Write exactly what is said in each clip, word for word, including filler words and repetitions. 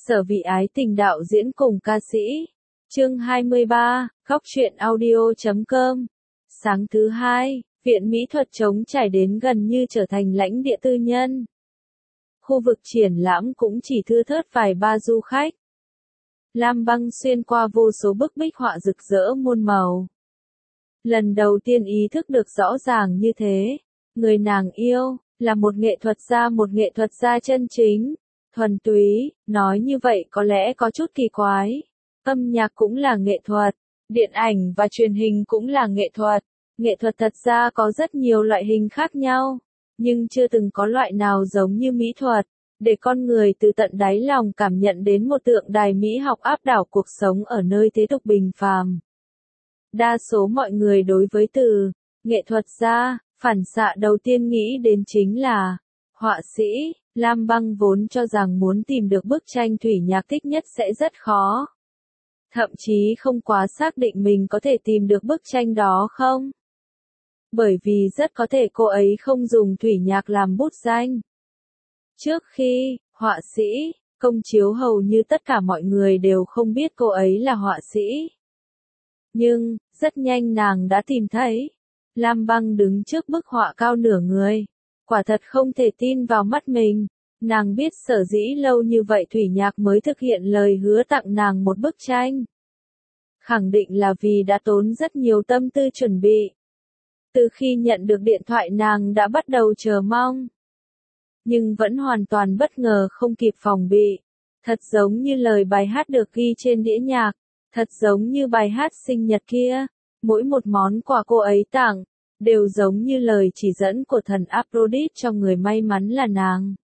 Sở Vị Ái Tình đạo diễn cùng ca sĩ. Chương hai mươi ba, góc truyện audio chấm com. Sáng thứ hai, Viện Mỹ thuật trống trải đến gần như trở thành lãnh địa tư nhân. Khu vực triển lãm cũng chỉ thưa thớt vài ba du khách. Lam Băng xuyên qua vô số bức bích họa rực rỡ muôn màu. Lần đầu tiên ý thức được rõ ràng như thế, người nàng yêu, là một nghệ thuật gia một nghệ thuật gia chân chính, thuần túy, nói như vậy có lẽ có chút kỳ quái. Âm nhạc cũng là nghệ thuật, điện ảnh và truyền hình cũng là nghệ thuật. Nghệ thuật thật ra có rất nhiều loại hình khác nhau, nhưng chưa từng có loại nào giống như mỹ thuật, để con người từ tận đáy lòng cảm nhận đến một tượng đài mỹ học áp đảo cuộc sống ở nơi thế tục bình phàm. Đa số mọi người đối với từ nghệ thuật gia, phản xạ đầu tiên nghĩ đến chính là họa sĩ. Lam Băng vốn cho rằng muốn tìm được bức tranh thủy nhạc thích nhất sẽ rất khó. Thậm chí không quá xác định mình có thể tìm được bức tranh đó không. Bởi vì rất có thể cô ấy không dùng thủy nhạc làm bút danh. Trước khi, họa sĩ, công chiếu hầu như tất cả mọi người đều không biết cô ấy là họa sĩ. Nhưng, rất nhanh nàng đã tìm thấy. Lam Băng đứng trước bức họa cao nửa người. Quả thật không thể tin vào mắt mình. Nàng biết sở dĩ lâu như vậy thủy nhạc mới thực hiện lời hứa tặng nàng một bức tranh. Khẳng định là vì đã tốn rất nhiều tâm tư chuẩn bị. Từ khi nhận được điện thoại nàng đã bắt đầu chờ mong. Nhưng vẫn hoàn toàn bất ngờ không kịp phòng bị. Thật giống như lời bài hát được ghi trên đĩa nhạc. Thật giống như bài hát sinh nhật kia. Mỗi một món quà cô ấy tặng, đều giống như lời chỉ dẫn của thần Aphrodite cho người may mắn là nàng.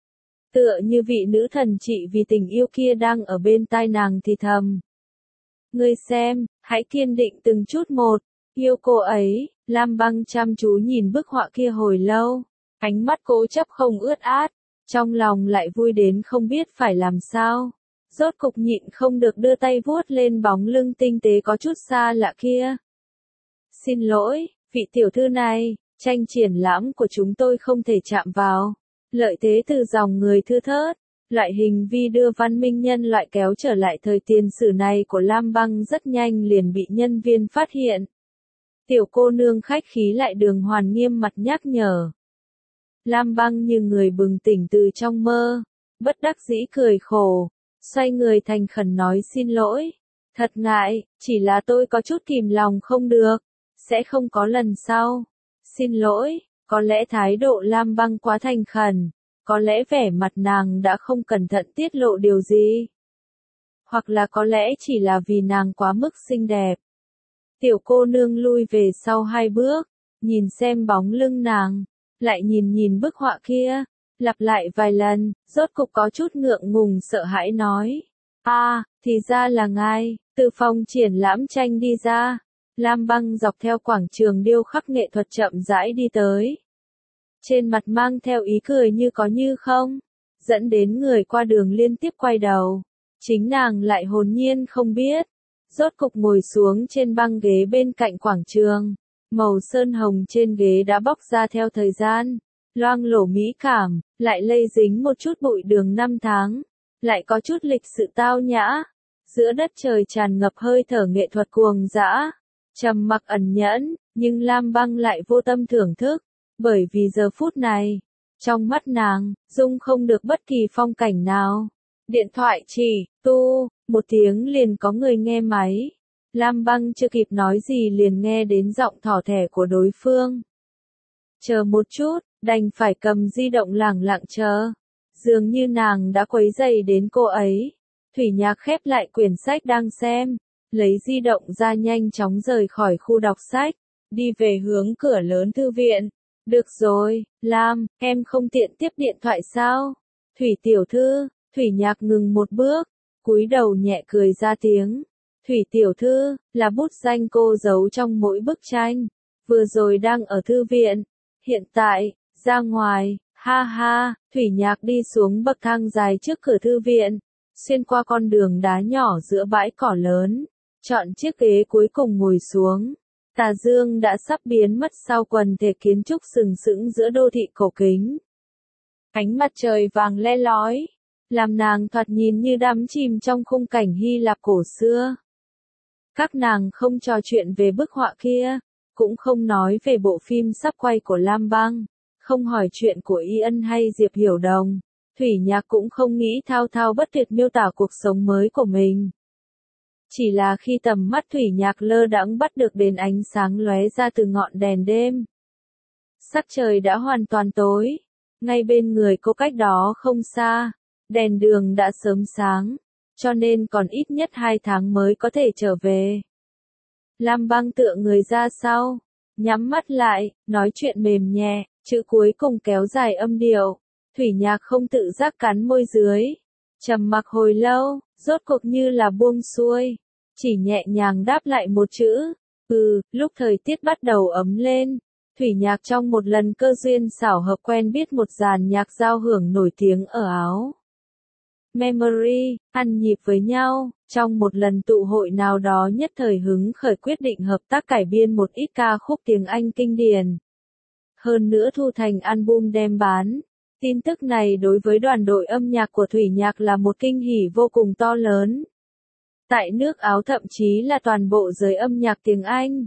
Tựa như vị nữ thần trị vì tình yêu kia đang ở bên tai nàng thì thầm. Ngươi xem, hãy kiên định từng chút một, yêu cô ấy. Lam Băng chăm chú nhìn bức họa kia hồi lâu, ánh mắt cố chấp không ướt át, trong lòng lại vui đến không biết phải làm sao. Rốt cục nhịn không được đưa tay vuốt lên bóng lưng tinh tế có chút xa lạ kia. Xin lỗi, vị tiểu thư này, tranh triển lãm của chúng tôi không thể chạm vào. Lợi thế từ dòng người thưa thớt, loại hình vi đưa văn minh nhân loại kéo trở lại thời tiền sử này của Lam Băng rất nhanh liền bị nhân viên phát hiện. Tiểu cô nương khách khí lại đường hoàn nghiêm mặt nhắc nhở. Lam Băng như người bừng tỉnh từ trong mơ, bất đắc dĩ cười khổ, xoay người thành khẩn nói xin lỗi. Thật ngại, chỉ là tôi có chút kìm lòng không được, sẽ không có lần sau. Xin lỗi, có lẽ thái độ Lam Băng quá thành khẩn, có lẽ vẻ mặt nàng đã không cẩn thận tiết lộ điều gì. Hoặc là có lẽ chỉ là vì nàng quá mức xinh đẹp. Tiểu cô nương lui về sau hai bước, nhìn xem bóng lưng nàng, lại nhìn nhìn bức họa kia, lặp lại vài lần, rốt cục có chút ngượng ngùng sợ hãi nói. À, thì ra là ngài, từ phòng triển lãm tranh đi ra. Lam Băng dọc theo quảng trường điêu khắc nghệ thuật chậm rãi đi tới. Trên mặt mang theo ý cười như có như không, dẫn đến người qua đường liên tiếp quay đầu. Chính nàng lại hồn nhiên không biết. Rốt cục ngồi xuống trên băng ghế bên cạnh quảng trường. Màu sơn hồng trên ghế đã bóc ra theo thời gian. Loang lổ mỹ cảm, lại lây dính một chút bụi đường năm tháng. Lại có chút lịch sự tao nhã. Giữa đất trời tràn ngập hơi thở nghệ thuật cuồng dã. Trầm mặc ẩn nhẫn, nhưng Lam Băng lại vô tâm thưởng thức. Bởi vì giờ phút này, trong mắt nàng, dung không được bất kỳ phong cảnh nào. Điện thoại chỉ, tu, một tiếng liền có người nghe máy. Lam Băng chưa kịp nói gì liền nghe đến giọng thỏ thẻ của đối phương. Chờ một chút, đành phải cầm di động lẳng lặng chờ. Dường như nàng đã quấy rầy đến cô ấy. Thủy Nhạc khép lại quyển sách đang xem, lấy di động ra nhanh chóng rời khỏi khu đọc sách, đi về hướng cửa lớn thư viện. Được rồi, Lam, em không tiện tiếp điện thoại sao? Thủy tiểu thư. Thủy Nhạc ngừng một bước, cúi đầu nhẹ cười ra tiếng. Thủy tiểu thư, là bút danh cô giấu trong mỗi bức tranh. Vừa rồi đang ở thư viện. Hiện tại, ra ngoài, ha ha. Thủy Nhạc đi xuống bậc thang dài trước cửa thư viện, xuyên qua con đường đá nhỏ giữa bãi cỏ lớn, chọn chiếc ghế cuối cùng ngồi xuống. Tà dương đã sắp biến mất sau quần thể kiến trúc sừng sững giữa đô thị cổ kính. Ánh mặt trời vàng le lói, làm nàng thoạt nhìn như đắm chìm trong khung cảnh Hy Lạp cổ xưa. Các nàng không trò chuyện về bức họa kia, cũng không nói về bộ phim sắp quay của Lam Băng, không hỏi chuyện của Y Ân hay Diệp Hiểu Đồng. Thủy Nhạc cũng không nghĩ thao thao bất tuyệt miêu tả cuộc sống mới của mình. Chỉ là khi tầm mắt Thủy Nhạc lơ đãng bắt được đến ánh sáng lóe ra từ ngọn đèn đêm. Sắc trời đã hoàn toàn tối, ngay bên người cô cách đó không xa, đèn đường đã sớm sáng, cho nên còn ít nhất hai tháng mới có thể trở về. Lam Băng tựa người ra sau, nhắm mắt lại, nói chuyện mềm nhẹ, chữ cuối cùng kéo dài âm điệu. Thủy Nhạc không tự giác cắn môi dưới, trầm mặc hồi lâu, rốt cuộc như là buông xuôi, chỉ nhẹ nhàng đáp lại một chữ, ừ. Lúc thời tiết bắt đầu ấm lên, Thủy Nhạc trong một lần cơ duyên xảo hợp quen biết một dàn nhạc giao hưởng nổi tiếng ở Áo. Memory, ăn nhịp với nhau, trong một lần tụ hội nào đó nhất thời hứng khởi quyết định hợp tác cải biên một ít ca khúc tiếng Anh kinh điển. Hơn nữa thu thành album đem bán. Tin tức này đối với đoàn đội âm nhạc của Thủy Nhạc là một kinh hỉ vô cùng to lớn. Tại nước Áo thậm chí là toàn bộ giới âm nhạc tiếng Anh.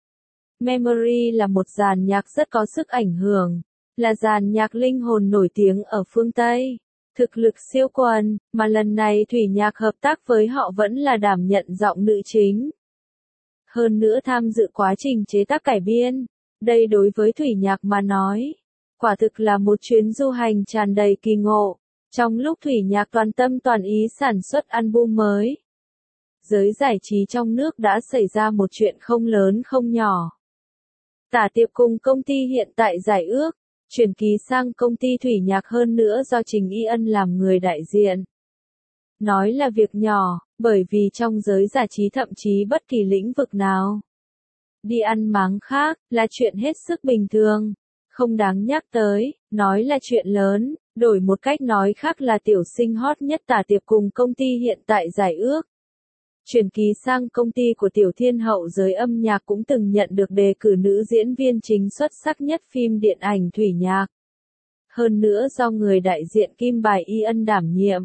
Memory là một dàn nhạc rất có sức ảnh hưởng, là dàn nhạc linh hồn nổi tiếng ở phương Tây. Thực lực siêu quần, mà lần này Thủy Nhạc hợp tác với họ vẫn là đảm nhận giọng nữ chính. Hơn nữa tham dự quá trình chế tác cải biên, đây đối với Thủy Nhạc mà nói, quả thực là một chuyến du hành tràn đầy kỳ ngộ, trong lúc Thủy Nhạc toàn tâm toàn ý sản xuất album mới. Giới giải trí trong nước đã xảy ra một chuyện không lớn không nhỏ. Tả Tiệp cùng công ty hiện tại giải ước, chuyển ký sang công ty Thủy Nhạc hơn nữa do Trình Y Ân làm người đại diện. Nói là việc nhỏ, bởi vì trong giới giải trí thậm chí bất kỳ lĩnh vực nào, đi ăn máng khác, là chuyện hết sức bình thường, không đáng nhắc tới, nói là chuyện lớn, đổi một cách nói khác là tiểu sinh hot nhất Tả Tiệp cùng công ty hiện tại giải ước. Chuyển ký sang công ty của Tiểu Thiên Hậu giới âm nhạc cũng từng nhận được đề cử nữ diễn viên chính xuất sắc nhất phim điện ảnh Thủy Nhạc. Hơn nữa do người đại diện Kim Bài Y Ân đảm nhiệm.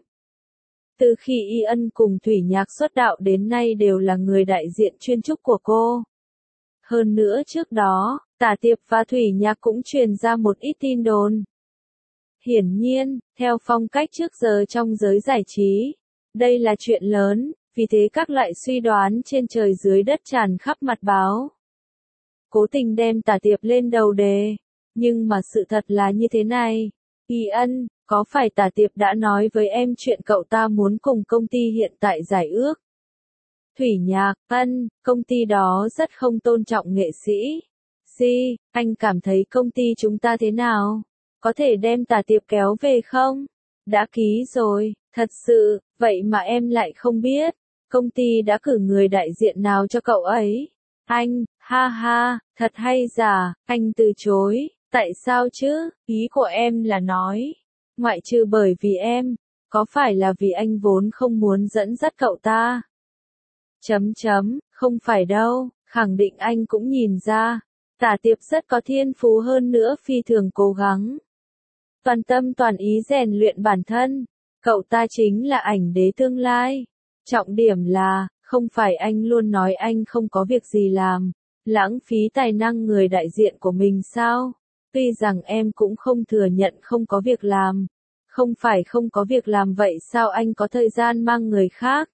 Từ khi Y Ân cùng Thủy Nhạc xuất đạo đến nay đều là người đại diện chuyên trúc của cô. Hơn nữa trước đó, Tả Tiệp và Thủy Nhạc cũng truyền ra một ít tin đồn. Hiển nhiên, theo phong cách trước giờ trong giới giải trí, đây là chuyện lớn. Vì thế các loại suy đoán trên trời dưới đất tràn khắp mặt báo. Cố tình đem Tả Tiệp lên đầu đề. Nhưng mà sự thật là như thế này. Y Ân, có phải Tả Tiệp đã nói với em chuyện cậu ta muốn cùng công ty hiện tại giải ước? Thủy Nhạc, Ân, công ty đó rất không tôn trọng nghệ sĩ. Di, anh cảm thấy công ty chúng ta thế nào? Có thể đem Tả Tiệp kéo về không? Đã ký rồi, thật sự, vậy mà em lại không biết. Công ty đã cử người đại diện nào cho cậu ấy? Anh, ha ha, thật hay giả, anh từ chối, tại sao chứ? Ý của em là nói, ngoại trừ bởi vì em, có phải là vì anh vốn không muốn dẫn dắt cậu ta? Chấm chấm, không phải đâu, khẳng định anh cũng nhìn ra, Tả Tiệp rất có thiên phú hơn nữa phi thường cố gắng. Toàn tâm toàn ý rèn luyện bản thân, cậu ta chính là ảnh đế tương lai. Trọng điểm là, không phải anh luôn nói anh không có việc gì làm, lãng phí tài năng người đại diện của mình sao? Tuy rằng em cũng không thừa nhận không có việc làm, không phải không có việc làm vậy sao anh có thời gian mang người khác?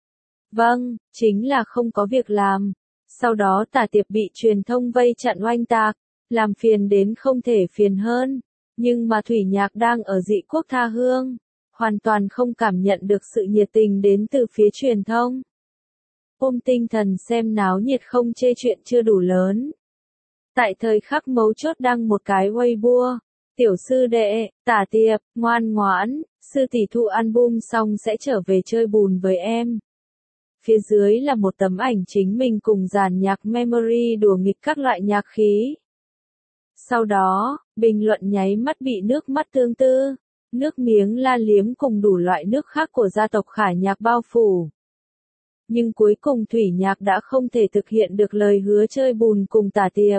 Vâng, chính là không có việc làm. Sau đó Tả Tiệp bị truyền thông vây chặn oanh tạc, làm phiền đến không thể phiền hơn. Nhưng mà Thủy Nhạc đang ở dị quốc tha hương, hoàn toàn không cảm nhận được sự nhiệt tình đến từ phía truyền thông. Ôm tinh thần xem náo nhiệt không chê chuyện chưa đủ lớn. Tại thời khắc mấu chốt đăng một cái Weibo, tiểu sư đệ, Tả Tiệp, ngoan ngoãn, sư tỷ thu album xong sẽ trở về chơi bùn với em. Phía dưới là một tấm ảnh chính mình cùng dàn nhạc Memory đùa nghịch các loại nhạc khí. Sau đó, bình luận nháy mắt bị nước mắt tương tư, nước miếng la liếm cùng đủ loại nước khác của gia tộc Khả Nhạc bao phủ. Nhưng cuối cùng Thủy Nhạc đã không thể thực hiện được lời hứa chơi bùn cùng Tả Tiệp.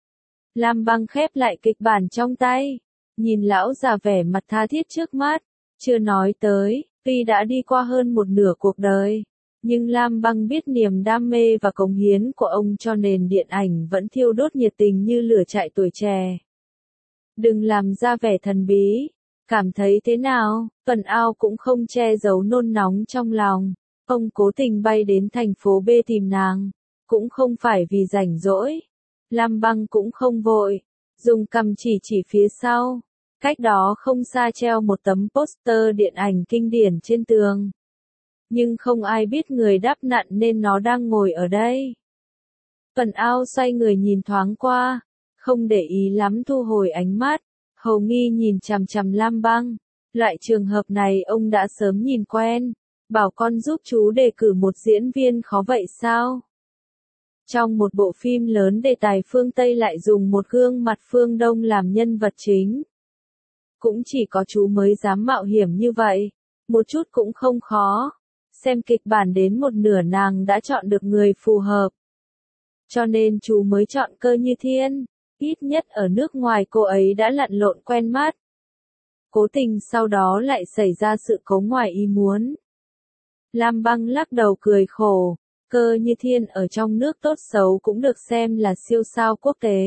Lam Băng khép lại kịch bản trong tay, nhìn lão già vẻ mặt tha thiết trước mắt, Chưa nói tới, tuy đã đi qua hơn một nửa cuộc đời, nhưng Lam Băng biết niềm đam mê và cống hiến của ông cho nền điện ảnh vẫn thiêu đốt nhiệt tình như lửa chạy tuổi trẻ. Đừng làm ra vẻ thần bí. Cảm thấy thế nào? Tuần Ao cũng không che giấu nôn nóng trong lòng. Ông cố tình bay đến thành phố B tìm nàng. Cũng không phải vì rảnh rỗi. Lam Băng cũng không vội. Dùng cầm chỉ chỉ phía sau. Cách đó không xa treo một tấm poster điện ảnh kinh điển trên tường. Nhưng không ai biết người đáp nạn nên nó đang ngồi ở đây. Tuần Ao xoay người nhìn thoáng qua. Không để ý lắm thu hồi ánh mắt. Hầu nghi nhìn chằm chằm Lam Băng. Loại trường hợp này ông đã sớm nhìn quen. Bảo con giúp chú đề cử một diễn viên khó vậy sao? Trong một bộ phim lớn đề tài phương Tây lại dùng một gương mặt phương Đông làm nhân vật chính. Cũng chỉ có chú mới dám mạo hiểm như vậy. Một chút cũng không khó. Xem kịch bản đến một nửa nàng đã chọn được người phù hợp. Cho nên chú mới chọn Cơ Như Thiên. Ít nhất ở nước ngoài cô ấy đã lặn lộn quen mắt. Cố tình sau đó lại xảy ra sự cố ngoài ý muốn. Lam Băng lắc đầu cười khổ. Cơ Như Thiên ở trong nước tốt xấu cũng được xem là siêu sao quốc tế.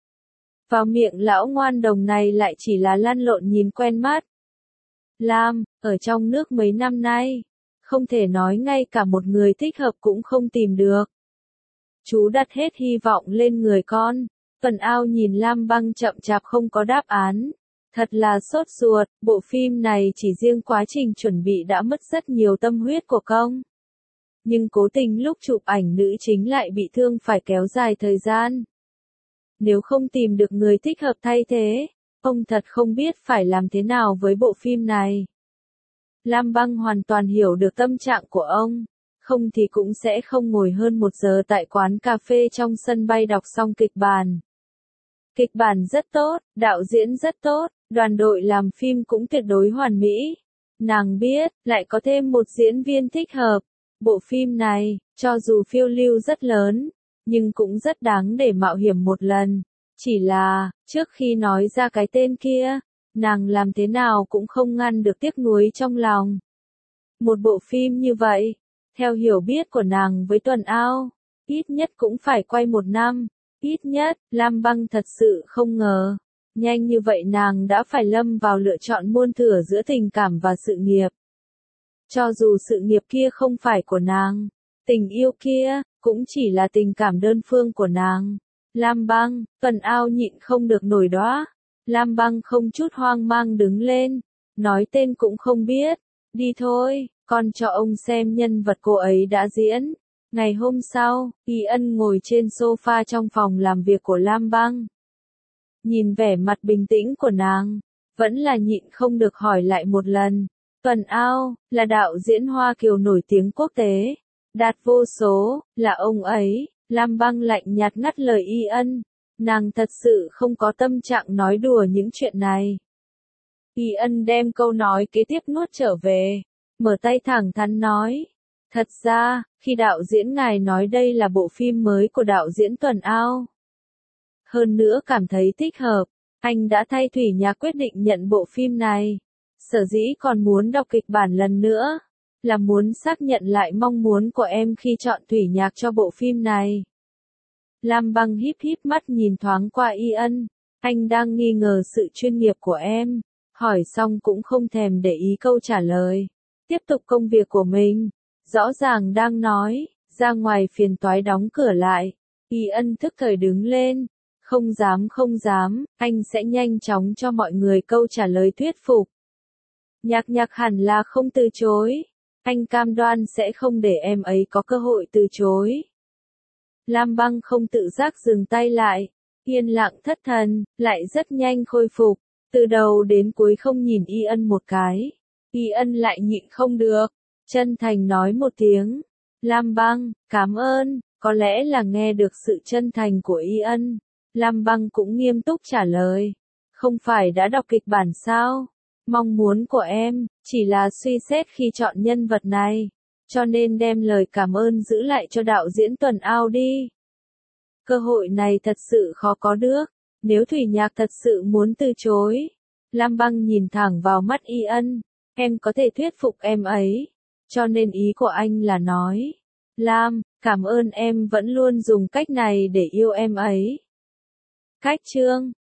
Vào miệng lão ngoan đồng này lại chỉ là lăn lộn nhìn quen mắt. Lam, ở trong nước mấy năm nay, không thể nói ngay cả một người thích hợp cũng không tìm được. Chú đặt hết hy vọng lên người con. Tuần Ao nhìn Lam Băng chậm chạp không có đáp án. Thật là sốt ruột, bộ phim này chỉ riêng quá trình chuẩn bị đã mất rất nhiều tâm huyết của công. Nhưng cố tình lúc chụp ảnh nữ chính lại bị thương phải kéo dài thời gian. Nếu không tìm được người thích hợp thay thế, ông thật không biết phải làm thế nào với bộ phim này. Lam Băng hoàn toàn hiểu được tâm trạng của ông. Không thì cũng sẽ không ngồi hơn một giờ tại quán cà phê trong sân bay đọc xong kịch bản. Kịch bản rất tốt, đạo diễn rất tốt, đoàn đội làm phim cũng tuyệt đối hoàn mỹ. Nàng biết, lại có thêm một diễn viên thích hợp. Bộ phim này, cho dù phiêu lưu rất lớn, nhưng cũng rất đáng để mạo hiểm một lần. Chỉ là, trước khi nói ra cái tên kia, nàng làm thế nào cũng không ngăn được tiếc nuối trong lòng. Một bộ phim như vậy, theo hiểu biết của nàng với Tuần Ao, ít nhất cũng phải quay một năm. Ít nhất, Lam Băng thật sự không ngờ. Nhanh như vậy nàng đã phải lâm vào lựa chọn muôn thuở giữa tình cảm và sự nghiệp. Cho dù sự nghiệp kia không phải của nàng, tình yêu kia, cũng chỉ là tình cảm đơn phương của nàng. Lam Băng, Tuần Ao nhịn không được nổi đoá. Lam Băng không chút hoang mang đứng lên, nói tên cũng không biết. Đi thôi, con cho ông xem nhân vật cô ấy đã diễn. Ngày hôm sau, Y Ân ngồi trên sofa trong phòng làm việc của Lam Băng. Nhìn vẻ mặt bình tĩnh của nàng, vẫn là nhịn không được hỏi lại một lần. Tuần Ao, là đạo diễn Hoa Kiều nổi tiếng quốc tế. Đạt vô số, là ông ấy. Lam Băng lạnh nhạt ngắt lời Y Ân. Nàng thật sự không có tâm trạng nói đùa những chuyện này. Y Ân đem câu nói kế tiếp nuốt trở về. Mở tay thẳng thắn nói. Thật ra, khi đạo diễn ngài nói đây là bộ phim mới của đạo diễn Tuần Ao. Hơn nữa cảm thấy thích hợp, anh đã thay Thủy Nhạc quyết định nhận bộ phim này. Sở dĩ còn muốn đọc kịch bản lần nữa, là muốn xác nhận lại mong muốn của em khi chọn Thủy Nhạc cho bộ phim này. Lam Băng híp híp mắt nhìn thoáng qua Y Ân, anh đang nghi ngờ sự chuyên nghiệp của em. Hỏi xong cũng không thèm để ý câu trả lời. Tiếp tục công việc của mình. Rõ ràng đang nói, ra ngoài phiền toái đóng cửa lại. Y Ân thức thời đứng lên. Không dám không dám, anh sẽ nhanh chóng cho mọi người câu trả lời thuyết phục. Nhạc Nhạc hẳn là không từ chối. Anh cam đoan sẽ không để em ấy có cơ hội từ chối. Lam Băng không tự giác dừng tay lại. Yên lặng thất thần, lại rất nhanh khôi phục. Từ đầu đến cuối không nhìn Y Ân một cái. Y Ân lại nhịn không được. Chân thành nói một tiếng. Lam Băng, cảm ơn. Có lẽ là nghe được sự chân thành của Y Ân. Lam Băng cũng nghiêm túc trả lời. Không phải đã đọc kịch bản sao? Mong muốn của em, chỉ là suy xét khi chọn nhân vật này. Cho nên đem lời cảm ơn giữ lại cho đạo diễn Tuần Ao đi. Cơ hội này thật sự khó có được. Nếu Thủy Nhạc thật sự muốn từ chối. Lam Băng nhìn thẳng vào mắt Y Ân. em có thể thuyết phục em ấy. Cho nên ý của anh là nói, Lam, cảm ơn em vẫn luôn dùng cách này để yêu em ấy. Cách chương